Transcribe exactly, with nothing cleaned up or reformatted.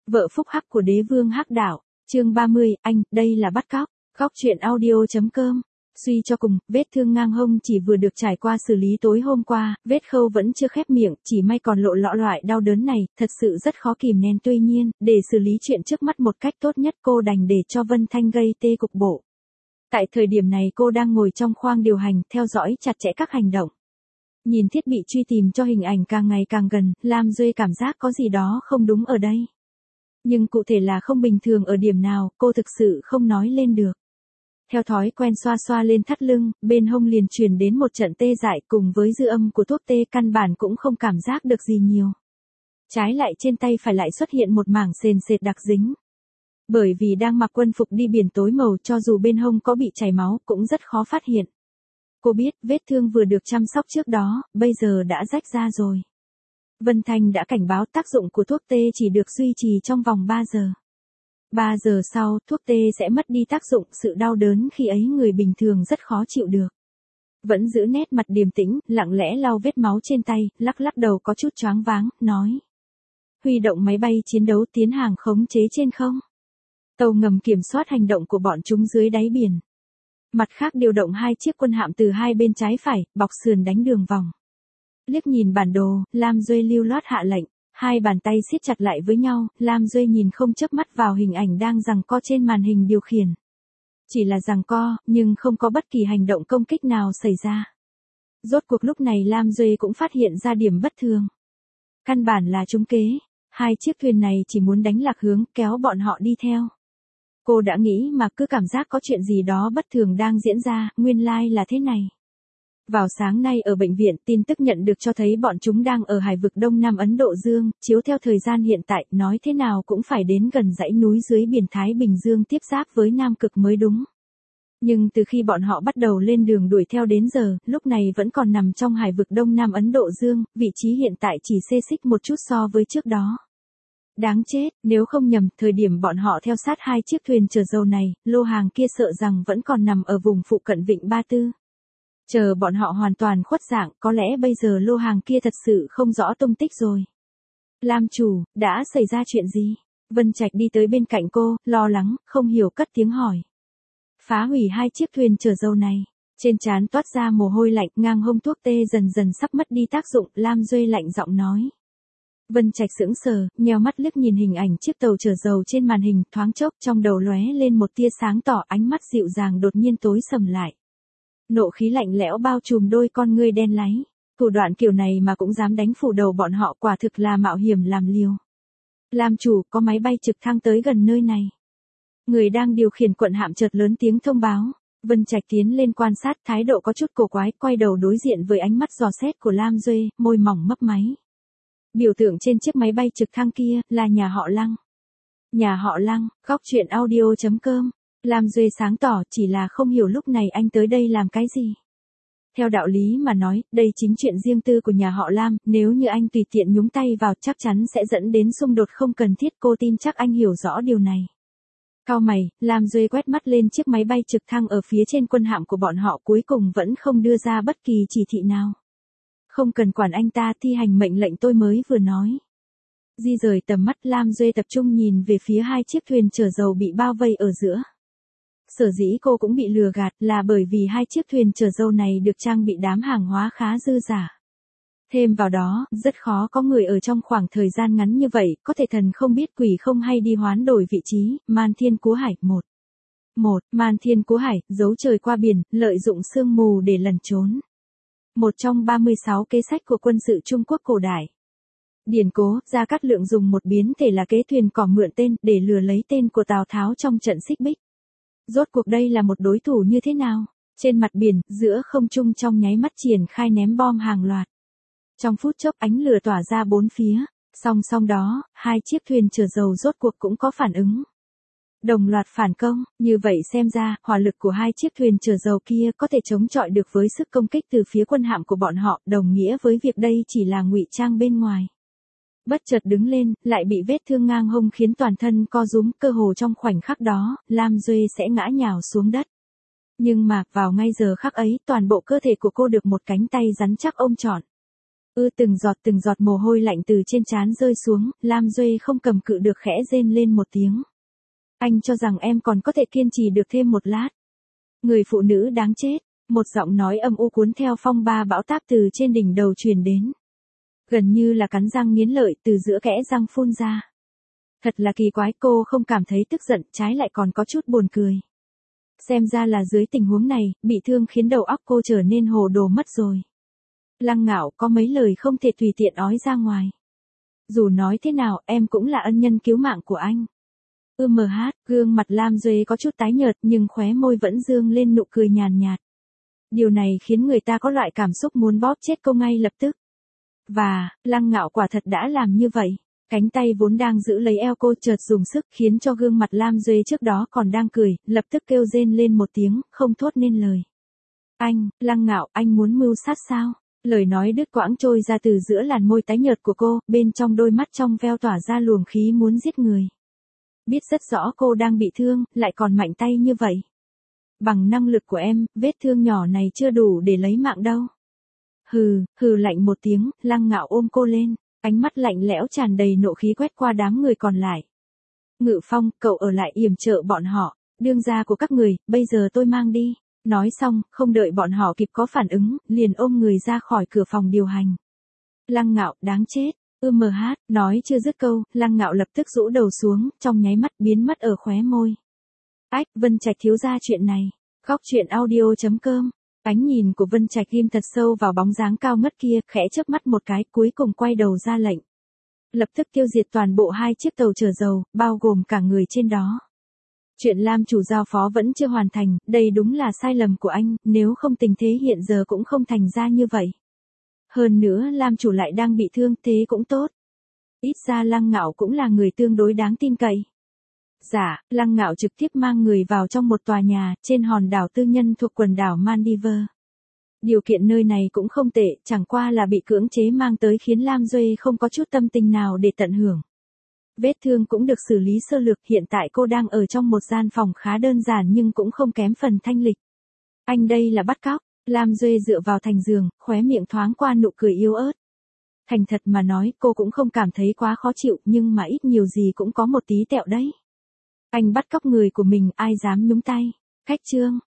Vợ phúc hắc của đế vương hắc đạo, chương ba mươi, anh, đây là bắt cóc, góc truyện audio.com. Suy cho cùng, vết thương ngang hông chỉ vừa được trải qua xử lý tối hôm qua, vết khâu vẫn chưa khép miệng, chỉ may còn lộ lọ loại đau đớn này, thật sự rất khó kìm nén. Tuy nhiên, để xử lý chuyện trước mắt một cách tốt nhất cô đành để cho Vân Thanh gây tê cục bộ. Tại thời điểm này cô đang ngồi trong khoang điều hành, theo dõi chặt chẽ các hành động. Nhìn thiết bị truy tìm cho hình ảnh càng ngày càng gần, Lam Duệ cảm giác có gì đó không đúng ở đây. Nhưng cụ thể là không bình thường ở điểm nào, cô thực sự không nói lên được. Theo thói quen xoa xoa lên thắt lưng, bên hông liền truyền đến một trận tê dại, cùng với dư âm của thuốc tê căn bản cũng không cảm giác được gì nhiều. Trái lại trên tay phải lại xuất hiện một mảng sền sệt đặc dính. Bởi vì đang mặc quân phục đi biển tối màu, cho dù bên hông có bị chảy máu cũng rất khó phát hiện. Cô biết vết thương vừa được chăm sóc trước đó, bây giờ đã rách ra rồi. Vân Thanh đã cảnh báo tác dụng của thuốc tê chỉ được duy trì trong vòng ba giờ. ba giờ sau, thuốc tê sẽ mất đi tác dụng, sự đau đớn khi ấy người bình thường rất khó chịu được. Vẫn giữ nét mặt điềm tĩnh, lặng lẽ lau vết máu trên tay, lắc lắc đầu có chút choáng váng, nói. Huy động máy bay chiến đấu tiến hàng khống chế trên không. Tàu ngầm kiểm soát hành động của bọn chúng dưới đáy biển. Mặt khác điều động hai chiếc quân hạm từ hai bên trái phải, bọc sườn đánh đường vòng. Liếc nhìn bản đồ, Lam Duệ lưu loát hạ lệnh, hai bàn tay siết chặt lại với nhau, Lam Duệ nhìn không chớp mắt vào hình ảnh đang giằng co trên màn hình điều khiển. Chỉ là giằng co, nhưng không có bất kỳ hành động công kích nào xảy ra. Rốt cuộc lúc này Lam Duệ cũng phát hiện ra điểm bất thường. Căn bản là trúng kế, hai chiếc thuyền này chỉ muốn đánh lạc hướng, kéo bọn họ đi theo. Cô đã nghĩ mà cứ cảm giác có chuyện gì đó bất thường đang diễn ra, nguyên lai là thế này. Vào sáng nay ở bệnh viện, tin tức nhận được cho thấy bọn chúng đang ở hải vực Đông Nam Ấn Độ Dương, chiếu theo thời gian hiện tại, nói thế nào cũng phải đến gần dãy núi dưới biển Thái Bình Dương tiếp giáp với Nam Cực mới đúng. Nhưng từ khi bọn họ bắt đầu lên đường đuổi theo đến giờ, lúc này vẫn còn nằm trong hải vực Đông Nam Ấn Độ Dương, vị trí hiện tại chỉ xê xích một chút so với trước đó. Đáng chết, nếu không nhầm, thời điểm bọn họ theo sát hai chiếc thuyền chở dầu này, lô hàng kia sợ rằng vẫn còn nằm ở vùng phụ cận Vịnh Ba Tư. Chờ bọn họ hoàn toàn khuất dạng, có lẽ bây giờ lô hàng kia thật sự không rõ tung tích rồi. Lam chủ, đã xảy ra chuyện gì? Vân Trạch đi tới bên cạnh cô, lo lắng, không hiểu cất tiếng hỏi. Phá hủy hai chiếc thuyền chở dầu này. Trên trán toát ra mồ hôi lạnh, ngang hông thuốc tê dần dần sắp mất đi tác dụng, Lam Duệ lạnh giọng nói. Vân Trạch sững sờ, nheo mắt liếc nhìn hình ảnh chiếc tàu chở dầu trên màn hình, thoáng chốc trong đầu lóe lên một tia sáng tỏ, ánh mắt dịu dàng đột nhiên tối sầm lại. Nộ khí lạnh lẽo bao trùm đôi con ngươi đen láy. Thủ đoạn kiểu này mà cũng dám đánh phủ đầu bọn họ, quả thực là mạo hiểm làm liều. Lam chủ, có máy bay trực thăng tới gần nơi này. Người đang điều khiển quận hạm chợt lớn tiếng thông báo. Vân Trạch tiến lên quan sát, thái độ có chút cổ quái, quay đầu đối diện với ánh mắt dò xét của Lam Duệ, môi mỏng mấp máy. Biểu tượng trên chiếc máy bay trực thăng kia là nhà họ Lăng. Nhà họ Lăng, góc truyện audio.com. Lam Duệ sáng tỏ, chỉ là không hiểu lúc này anh tới đây làm cái gì. Theo đạo lý mà nói, đây chính chuyện riêng tư của nhà họ Lam, nếu như anh tùy tiện nhúng tay vào chắc chắn sẽ dẫn đến xung đột không cần thiết, cô tin chắc anh hiểu rõ điều này. Cau mày, Lam Duệ quét mắt lên chiếc máy bay trực thăng ở phía trên quân hạm của bọn họ, cuối cùng vẫn không đưa ra bất kỳ chỉ thị nào. Không cần quản anh ta, thi hành mệnh lệnh tôi mới vừa nói. Di rời tầm mắt, Lam Duệ tập trung nhìn về phía hai chiếc thuyền chở dầu bị bao vây ở giữa. Sở dĩ cô cũng bị lừa gạt là bởi vì hai chiếc thuyền chở dầu này được trang bị đám hàng hóa khá dư dả. Thêm vào đó, rất khó có người ở trong khoảng thời gian ngắn như vậy, có thể thần không biết quỷ không hay đi hoán đổi vị trí. Man Thiên Cú Hải, một. một. Man Thiên Cú Hải, giấu trời qua biển, lợi dụng sương mù để lẩn trốn. Một trong ba mươi sáu kế sách của quân sự Trung Quốc cổ đại. Điển Cố, Gia Cát Lượng dùng một biến thể là kế thuyền cỏ mượn tên để lừa lấy tên của Tào Tháo trong trận xích bích. Rốt cuộc đây là một đối thủ như thế nào? Trên mặt biển, giữa không trung trong nháy mắt triển khai ném bom hàng loạt. Trong phút chốc ánh lửa tỏa ra bốn phía, song song đó, hai chiếc thuyền chở dầu rốt cuộc cũng có phản ứng. Đồng loạt phản công, như vậy xem ra, hỏa lực của hai chiếc thuyền chở dầu kia có thể chống chọi được với sức công kích từ phía quân hạm của bọn họ, đồng nghĩa với việc đây chỉ là ngụy trang bên ngoài. Bất chợt đứng lên, lại bị vết thương ngang hông khiến toàn thân co rúm, cơ hồ trong khoảnh khắc đó, Lam Duệ sẽ ngã nhào xuống đất. Nhưng mà, vào ngay giờ khắc ấy, toàn bộ cơ thể của cô được một cánh tay rắn chắc ôm trọn. Ư từng giọt từng giọt mồ hôi lạnh từ trên trán rơi xuống, Lam Duê không cầm cự được khẽ rên lên một tiếng. Anh cho rằng em còn có thể kiên trì được thêm một lát. Người phụ nữ đáng chết, một giọng nói âm u cuốn theo phong ba bão táp từ trên đỉnh đầu truyền đến. Gần như là cắn răng nghiến lợi từ giữa kẽ răng phun ra. Thật là kỳ quái, cô không cảm thấy tức giận, trái lại còn có chút buồn cười. Xem ra là dưới tình huống này, bị thương khiến đầu óc cô trở nên hồ đồ mất rồi. Lăng Ngạo có mấy lời không thể tùy tiện ói ra ngoài. Dù nói thế nào, em cũng là ân nhân cứu mạng của anh. Ư mờ hát, gương mặt Lam Duê có chút tái nhợt nhưng khóe môi vẫn dương lên nụ cười nhàn nhạt. Điều này khiến người ta có loại cảm xúc muốn bóp chết cô ngay lập tức. Và, Lăng Ngạo quả thật đã làm như vậy. Cánh tay vốn đang giữ lấy eo cô chợt dùng sức khiến cho gương mặt Lam Duê trước đó còn đang cười, lập tức kêu rên lên một tiếng, không thốt nên lời. Anh, Lăng Ngạo, anh muốn mưu sát sao? Lời nói đứt quãng trôi ra từ giữa làn môi tái nhợt của cô, bên trong đôi mắt trong veo tỏa ra luồng khí muốn giết người. Biết rất rõ cô đang bị thương, lại còn mạnh tay như vậy. Bằng năng lực của em, vết thương nhỏ này chưa đủ để lấy mạng đâu. Hừ, hừ lạnh một tiếng, Lăng Ngạo ôm cô lên, ánh mắt lạnh lẽo tràn đầy nộ khí quét qua đám người còn lại. Ngự Phong, cậu ở lại yểm trợ bọn họ, đương gia của các người, bây giờ tôi mang đi. Nói xong, không đợi bọn họ kịp có phản ứng, liền ôm người ra khỏi cửa phòng điều hành. Lăng Ngạo, đáng chết. Ư mờ hát, nói chưa dứt câu, Lăng Ngạo lập tức rũ đầu xuống, trong nháy mắt biến mất ở khóe môi. Ách, Vân Trạch thiếu gia chuyện này. Góc truyện audio chấm com. Ánh nhìn của Vân Trạch ghim thật sâu vào bóng dáng cao ngất kia, khẽ chớp mắt một cái, cuối cùng quay đầu ra lệnh. Lập tức tiêu diệt toàn bộ hai chiếc tàu chở dầu, bao gồm cả người trên đó. Chuyện Lam chủ giao phó vẫn chưa hoàn thành, đây đúng là sai lầm của anh, nếu không tình thế hiện giờ cũng không thành ra như vậy. Hơn nữa Lam chủ lại đang bị thương, thế cũng tốt. Ít ra Lăng Ngạo cũng là người tương đối đáng tin cậy. Dạ, Lăng Ngạo trực tiếp mang người vào trong một tòa nhà, trên hòn đảo tư nhân thuộc quần đảo Maldives. Điều kiện nơi này cũng không tệ, chẳng qua là bị cưỡng chế mang tới khiến Lam Duê không có chút tâm tình nào để tận hưởng. Vết thương cũng được xử lý sơ lược, hiện tại cô đang ở trong một gian phòng khá đơn giản nhưng cũng không kém phần thanh lịch. Anh đây là bắt cóc, Lam Duê dựa vào thành giường, khóe miệng thoáng qua nụ cười yếu ớt. Thành thật mà nói, cô cũng không cảm thấy quá khó chịu, nhưng mà ít nhiều gì cũng có một tí tẹo đấy. Anh bắt cóc người của mình, ai dám nhúng tay. Khách trương,